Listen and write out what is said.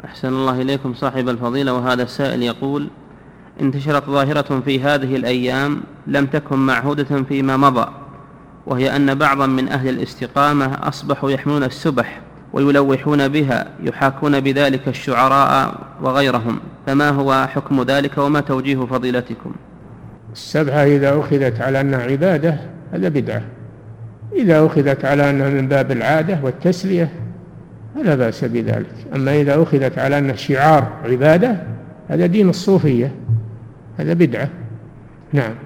أحسن الله إليكم صاحب الفضيلة. وهذا السائل يقول: انتشرت ظاهرة في هذه الأيام لم تكن معهودة فيما مضى، وهي أن بعضا من أهل الاستقامة أصبحوا يحملون السبح ويلوحون بها يحاكون بذلك الشعراء وغيرهم، فما هو حكم ذلك وما توجيه فضيلتكم؟ السبحة إذا أخذت على أنها عبادة هذا بدعة، إذا أخذت على أنها من باب العادة والتسلية فلا بأس بذلك. أما إذا أخذت على أنه شعار عبادة هذا دين الصوفية، هذا بدعة. نعم.